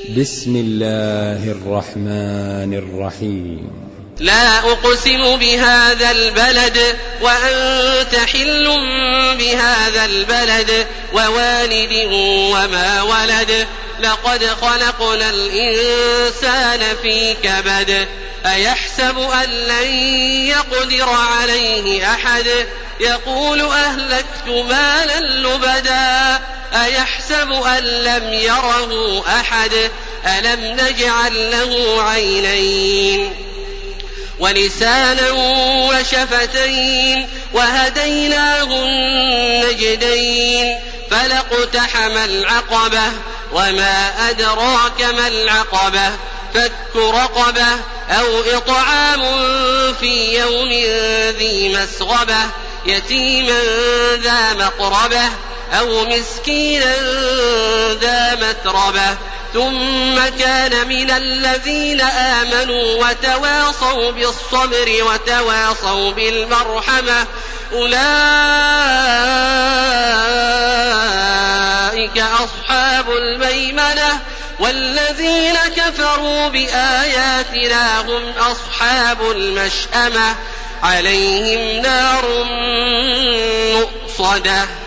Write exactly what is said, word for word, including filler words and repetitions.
بسم الله الرحمن الرحيم. لا أقسم بهذا البلد وأنت حل بهذا البلد ووالد وما ولد لقد خلقنا الإنسان في كبد أيحسب أن لن يقدر عليه أحد يقول أهلكت مالا لبدا أيحسب أن لم يره أحد ألم نجعل له عينين ولسانا وشفتين وهديناه النجدين فلاقتحم العقبة وما أدراك ما العقبة فك رقبة أو إطعام في يوم ذي مسغبة يتيما ذا مقربة أو مسكينا ذا متربة ثم كان من الذين آمنوا وتواصوا بالصبر وتواصوا بالمرحمة أولئك أصحاب الميمنة والذين كفروا بآياتنا هم أصحاب المشأمة عليهم نار مؤصدة.